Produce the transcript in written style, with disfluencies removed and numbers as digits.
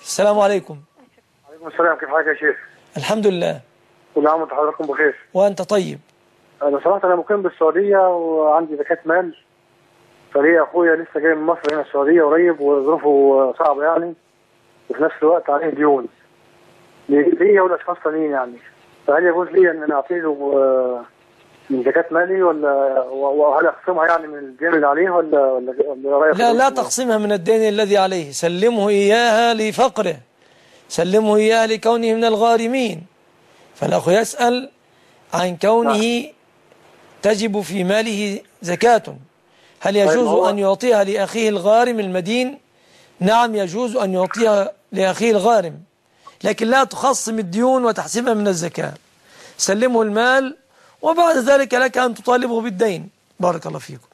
السلام عليكم. وعليكم السلام، كيف حالك يا شيخ؟ الحمد لله. كل عام وانتم حضراتكم بخير. وأنت طيب. لو سمحت، أنا مقيم بالسعودية وعندي زكاة مال. فليا أخويا لسه جاي من مصر هنا السعودية قريب وظروفه صعبة يعني، وفي نفس الوقت عليه ديون ليا والأشخاص تانيين يعني. فهل يجوز لي أن أنا أعطي له من زكاة مالي وهل أقسمها يعني من الدين اللي عليه ولا رأيك؟ لا تقسمها من الدين الذي عليه، سلمه إياها لفقره، سلمه إياها لكونه من الغارمين. فالأخ يسأل عن كونه تجب في ماله زكاة، هل يجوز أن يعطيها لأخيه الغارم المدين؟ نعم يجوز أن يعطيها لأخيه الغارم، لكن لا تخصم الديون وتحسبها من الزكاة. سلمه المال وبعد ذلك لك أن تطالبه بالدين. بارك الله فيكم.